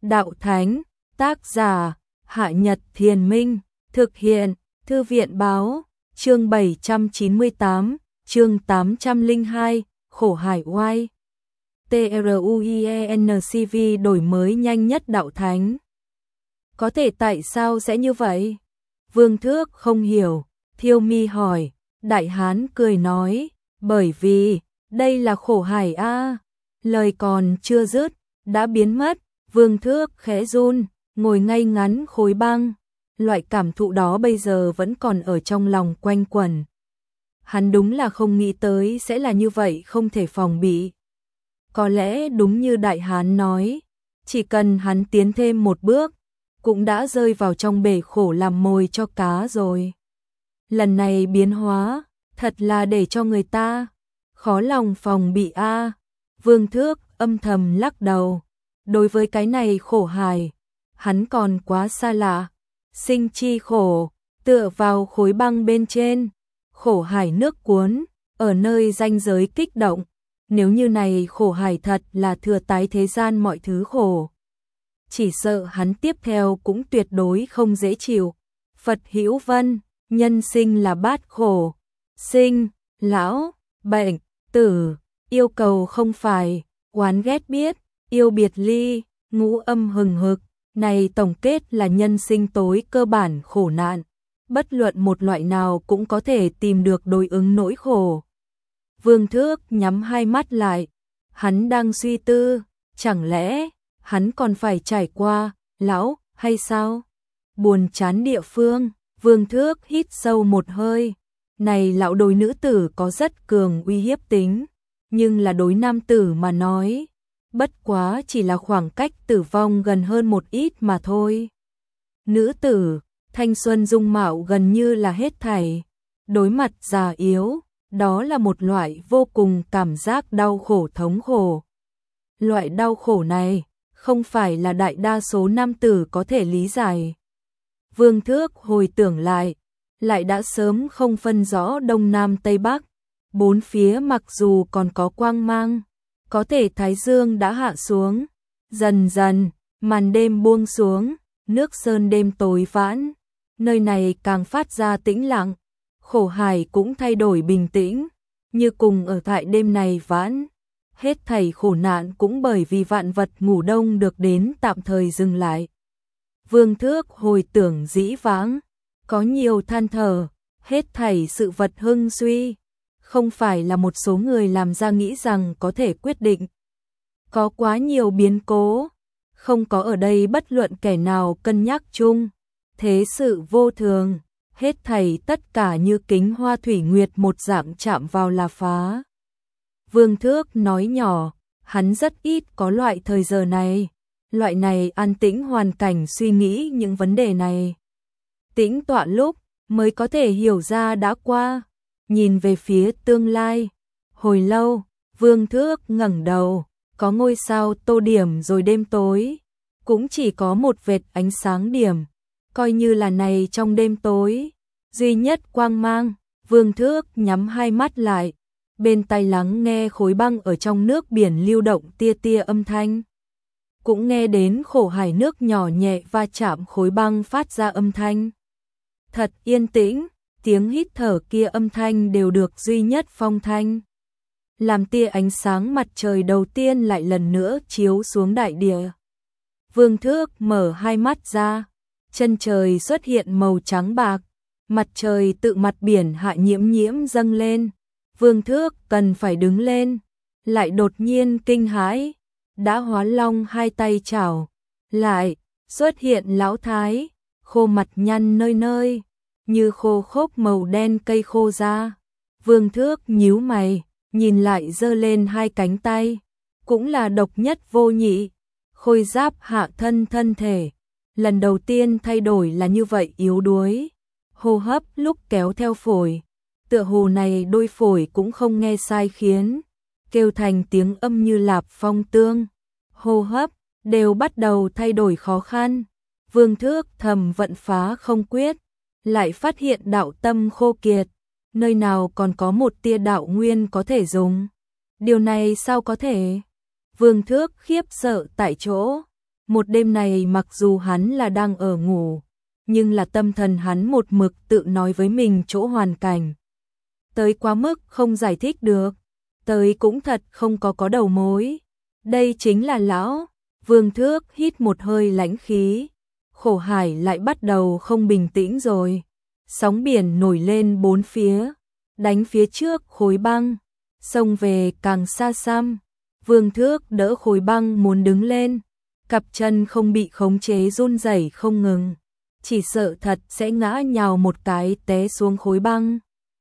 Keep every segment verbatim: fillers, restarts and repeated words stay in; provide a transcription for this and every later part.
Đạo Thánh, tác giả, Hạ Nhật Thiền Minh, thực hiện, Thư viện Báo, chương bảy trăm chín mươi tám, chương tám trăm lẻ hai, Khổ Hải Oai. TRUIENCV đổi mới nhanh nhất Đạo Thánh. Có thể tại sao sẽ như vậy? Vương Thước không hiểu, Thiêu Mi hỏi, Đại Hán cười nói, bởi vì, đây là khổ hải a. Lời còn chưa dứt, đã biến mất, Vương Thước khẽ run, ngồi ngay ngắn khối băng. Loại cảm thụ đó bây giờ vẫn còn ở trong lòng quanh quẩn. Hắn đúng là không nghĩ tới sẽ là như vậy, không thể phòng bị. Có lẽ đúng như Đại Hán nói, chỉ cần hắn tiến thêm một bước, cũng đã rơi vào trong bể khổ làm mồi cho cá rồi. Lần này biến hóa, thật là để cho người ta khó lòng phòng bị a. Vương Thước âm thầm lắc đầu. Đối với cái này khổ hải, hắn còn quá xa lạ. Sinh chi khổ, tựa vào khối băng bên trên, khổ hải nước cuốn, ở nơi ranh giới kích động. Nếu như này khổ hải thật là thừa tái thế gian mọi thứ khổ, chỉ sợ hắn tiếp theo cũng tuyệt đối không dễ chịu. Phật Hữu Vân, nhân sinh là bát khổ, sinh, lão, bệnh, tử, yêu cầu không phải, oán ghét biết, yêu biệt ly, ngũ âm hừng hực, này tổng kết là nhân sinh tối cơ bản khổ nạn, bất luận một loại nào cũng có thể tìm được đối ứng nỗi khổ. Vương Thước nhắm hai mắt lại, hắn đang suy tư, chẳng lẽ hắn còn phải trải qua lão hay sao? Buồn chán địa phương, Vương Thước hít sâu một hơi. Này lão đối nữ tử có rất cường uy hiếp tính, nhưng là đối nam tử mà nói, bất quá chỉ là khoảng cách tử vong gần hơn một ít mà thôi. Nữ tử, thanh xuân dung mạo gần như là hết thảy, đối mặt già yếu, đó là một loại vô cùng cảm giác đau khổ thống khổ. Loại đau khổ này, không phải là đại đa số nam tử có thể lý giải. Vương Thước hồi tưởng lại, lại đã sớm không phân rõ đông nam tây bắc, bốn phía mặc dù còn có quang mang, có thể thái dương đã hạ xuống, dần dần, màn đêm buông xuống, nước sơn đêm tối vãn, nơi này càng phát ra tĩnh lặng, khổ hải cũng thay đổi bình tĩnh, như cùng ở tại đêm này vãn. Hết thảy khổ nạn cũng bởi vì vạn vật ngủ đông được đến tạm thời dừng lại. Vương Thước hồi tưởng dĩ vãng, có nhiều than thở, hết thảy sự vật hưng suy, không phải là một số người làm ra nghĩ rằng có thể quyết định. Có quá nhiều biến cố, không có ở đây bất luận kẻ nào cân nhắc chung, thế sự vô thường, hết thảy tất cả như kính hoa thủy nguyệt một dạng chạm vào là phá. Vương Thước nói nhỏ, hắn rất ít có loại thời giờ này, loại này an tĩnh hoàn cảnh suy nghĩ những vấn đề này. Tĩnh tọa lúc, mới có thể hiểu ra đã qua, nhìn về phía tương lai. Hồi lâu, Vương Thước ngẩng đầu, có ngôi sao tô điểm rồi đêm tối, cũng chỉ có một vệt ánh sáng điểm, coi như là này trong đêm tối, duy nhất quang mang. Vương Thước nhắm hai mắt lại, bên tai lắng nghe khối băng ở trong nước biển lưu động tia tia âm thanh. Cũng nghe đến khổ hải nước nhỏ nhẹ va chạm khối băng phát ra âm thanh. Thật yên tĩnh, tiếng hít thở kia âm thanh đều được duy nhất phong thanh. Làm tia ánh sáng mặt trời đầu tiên lại lần nữa chiếu xuống đại địa. Vương Thước mở hai mắt ra, chân trời xuất hiện màu trắng bạc, mặt trời tự mặt biển hạ nhiễm nhiễm dâng lên. Vương Thước cần phải đứng lên, lại đột nhiên kinh hãi, đã hóa long hai tay chảo, lại xuất hiện lão thái, khô mặt nhăn nơi nơi, như khô khốc màu đen cây khô ra. Vương Thước nhíu mày, nhìn lại giơ lên hai cánh tay, cũng là độc nhất vô nhị, khôi giáp hạ thân thân thể, lần đầu tiên thay đổi là như vậy yếu đuối, hô hấp lúc kéo theo phổi. Tựa hồ này đôi phổi cũng không nghe sai khiến, kêu thành tiếng âm như lạp phong tương, hô hấp đều bắt đầu thay đổi khó khăn. Vương Thước thầm vận phá không quyết, lại phát hiện đạo tâm khô kiệt, nơi nào còn có một tia đạo nguyên có thể dùng. Điều này sao có thể? Vương Thước khiếp sợ tại chỗ, Một đêm này mặc dù hắn là đang ở ngủ, nhưng là tâm thần hắn một mực tự nói với mình chỗ hoàn cảnh. Tới quá mức không giải thích được, tới cũng thật không có có đầu mối. Đây chính là lão. Vương Thước hít một hơi lãnh khí. Khổ hải lại bắt đầu không bình tĩnh rồi. Sóng biển nổi lên bốn phía, đánh phía trước khối băng, xông về càng xa xăm. Vương Thước đỡ khối băng muốn đứng lên, cặp chân không bị khống chế run rẩy không ngừng, chỉ sợ thật sẽ ngã nhào một cái té xuống khối băng.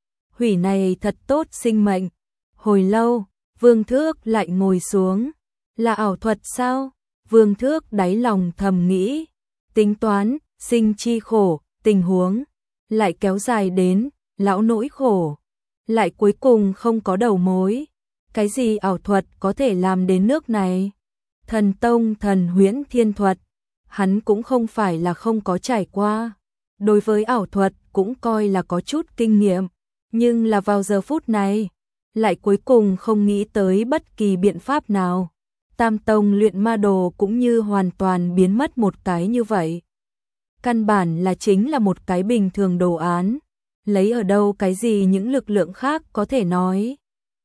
Hủy này thật tốt sinh mệnh. Hồi lâu, Vương Thước lại ngồi xuống. Là ảo thuật sao? Vương Thước đáy lòng thầm nghĩ, tính toán, sinh chi khổ, tình huống lại kéo dài đến, lão nỗi khổ, lại cuối cùng không có đầu mối. Cái gì ảo thuật có thể làm đến nước này? Thần tông thần huyễn thiên thuật, hắn cũng không phải là không có trải qua. Đối với ảo thuật cũng coi là có chút kinh nghiệm, nhưng là vào giờ phút này, lại cuối cùng không nghĩ tới bất kỳ biện pháp nào. Tam tông luyện ma đồ cũng như hoàn toàn biến mất một cái như vậy. Căn bản là chính là một cái bình thường đồ án, lấy ở đâu cái gì những lực lượng khác có thể nói.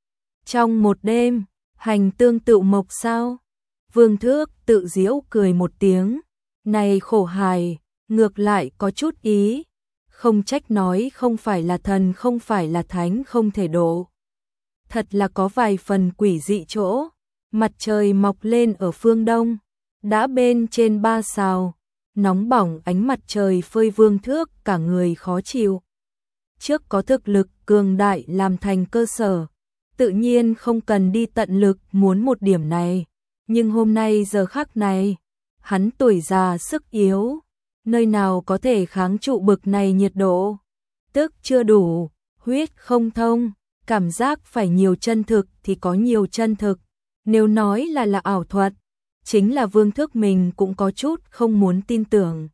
Trong một đêm, hành tương tự mộc sao? Vương Thước tự giễu cười một tiếng, này khổ hài, ngược lại có chút ý, không trách nói không phải là thần không phải là thánh không thể độ. Thật là có vài phần quỷ dị chỗ. Mặt trời mọc lên ở phương đông, đã bên trên ba sao, nóng bỏng ánh mặt trời phơi Vương Thước cả người khó chịu. Trước có thực lực cường đại làm thành cơ sở, tự nhiên không cần đi tận lực muốn một điểm này, nhưng hôm nay giờ khắc này, hắn tuổi già sức yếu, nơi nào có thể kháng trụ bực này nhiệt độ, tức chưa đủ, huyết không thông, cảm giác phải nhiều chân thực thì có nhiều chân thực. Nếu nói là là ảo thuật, chính là Vương Thước mình cũng có chút không muốn tin tưởng.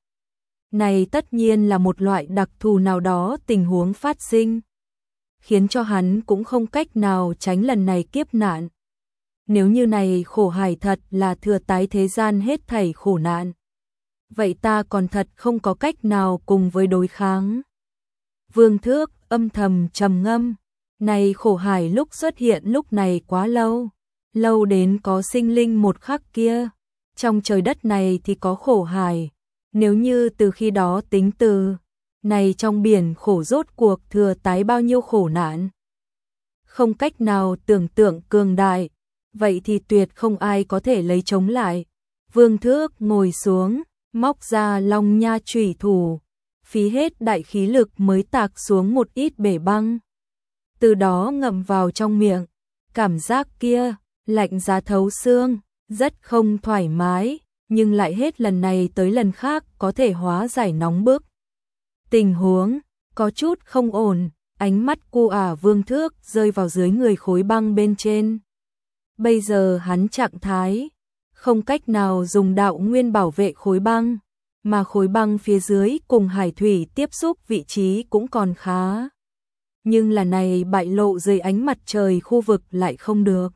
Này tất nhiên là một loại đặc thù nào đó tình huống phát sinh, khiến cho hắn cũng không cách nào tránh lần này kiếp nạn. Nếu như này khổ hải thật là thừa tái thế gian hết thảy khổ nạn, vậy ta còn thật không có cách nào cùng với đối kháng. Vương Thước âm thầm trầm ngâm, này khổ hải lúc xuất hiện lúc này quá lâu. Lâu đến có sinh linh một khắc kia, trong trời đất này thì có khổ hải, nếu như từ khi đó tính từ, này trong biển khổ rốt cuộc thừa tái bao nhiêu khổ nạn. Không cách nào tưởng tượng cường đại, vậy thì tuyệt không ai có thể lấy chống lại. Vương Thước ngồi xuống, móc ra long nha chủy thủ, phí hết đại khí lực mới tạc xuống một ít bể băng. Từ đó ngậm vào trong miệng, cảm giác kia lạnh giá thấu xương, rất không thoải mái, nhưng lại hết lần này tới lần khác có thể hóa giải nóng bức. Tình huống có chút không ổn, ánh mắt cu ả Vương Thước rơi vào dưới người khối băng bên trên. Bây giờ hắn trạng thái, không cách nào dùng đạo nguyên bảo vệ khối băng, mà khối băng phía dưới cùng hải thủy tiếp xúc vị trí cũng còn khá. Nhưng là này bại lộ dưới ánh mặt trời khu vực lại không được.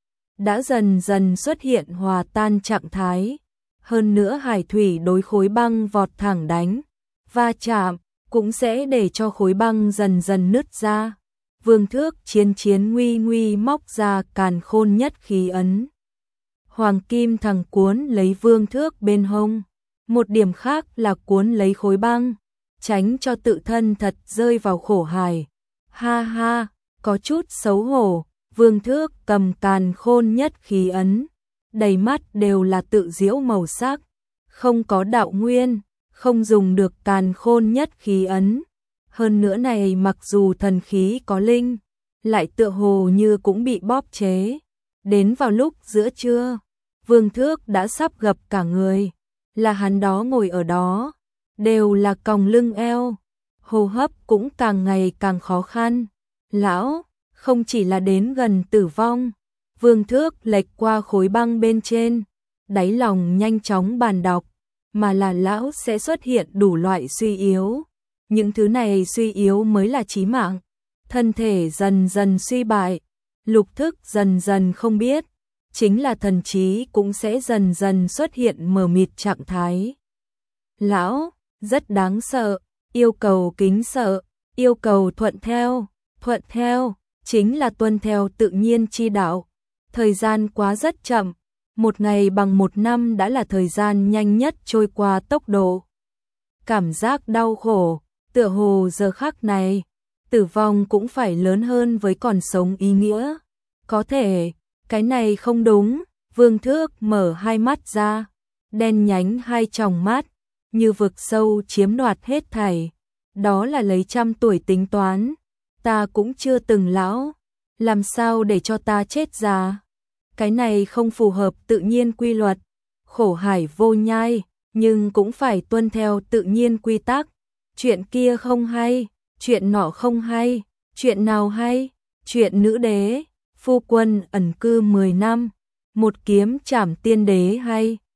Đã dần dần xuất hiện hòa tan trạng thái, hơn nữa hải thủy đối khối băng vọt thẳng đánh, va chạm, cũng sẽ để cho khối băng dần dần nứt ra. Vương Thước chiến chiến nguy nguy móc ra càn khôn nhất khí ấn. Hoàng kim thằng cuốn lấy Vương Thước bên hông, một điểm khác là cuốn lấy khối băng, tránh cho tự thân thật rơi vào khổ hải. Ha ha, có chút xấu hổ. Vương Thước cầm càn khôn nhất khí ấn, đầy mắt đều là tự diễu màu sắc, không có đạo nguyên, không dùng được càn khôn nhất khí ấn. Hơn nữa này mặc dù thần khí có linh, lại tựa hồ như cũng bị bóp chế. Đến vào lúc giữa trưa, Vương Thước đã sắp gập cả người, là hắn đó ngồi ở đó, đều là còng lưng eo, hô hấp cũng càng ngày càng khó khăn. Lão không chỉ là đến gần tử vong, Vương Thước lệch qua khối băng bên trên, đáy lòng nhanh chóng bàn đọc, mà là lão sẽ xuất hiện đủ loại suy yếu. Những thứ này suy yếu mới là chí mạng. Thân thể dần dần suy bại, lục thức dần dần không biết, chính là thần trí cũng sẽ dần dần xuất hiện mờ mịt trạng thái. Lão, rất đáng sợ, yêu cầu kính sợ, yêu cầu thuận theo, thuận theo, chính là tuân theo tự nhiên chi đạo. Thời gian quá rất chậm, một ngày bằng một năm đã là thời gian nhanh nhất trôi qua tốc độ. Cảm giác đau khổ, tựa hồ giờ khắc này, tử vong cũng phải lớn hơn với còn sống ý nghĩa. Có thể, cái này không đúng, Vương Thước mở hai mắt ra, đen nhánh hai tròng mắt, như vực sâu chiếm đoạt hết thảy. Đó là lấy trăm tuổi tính toán, ta cũng chưa từng lão, làm sao để cho ta chết già. Cái này không phù hợp tự nhiên quy luật, khổ hải vô nhai, nhưng cũng phải tuân theo tự nhiên quy tắc. Chuyện kia không hay, chuyện nọ không hay, chuyện nào hay, chuyện nữ đế, phu quân ẩn cư mười năm, một kiếm trảm tiên đế hay.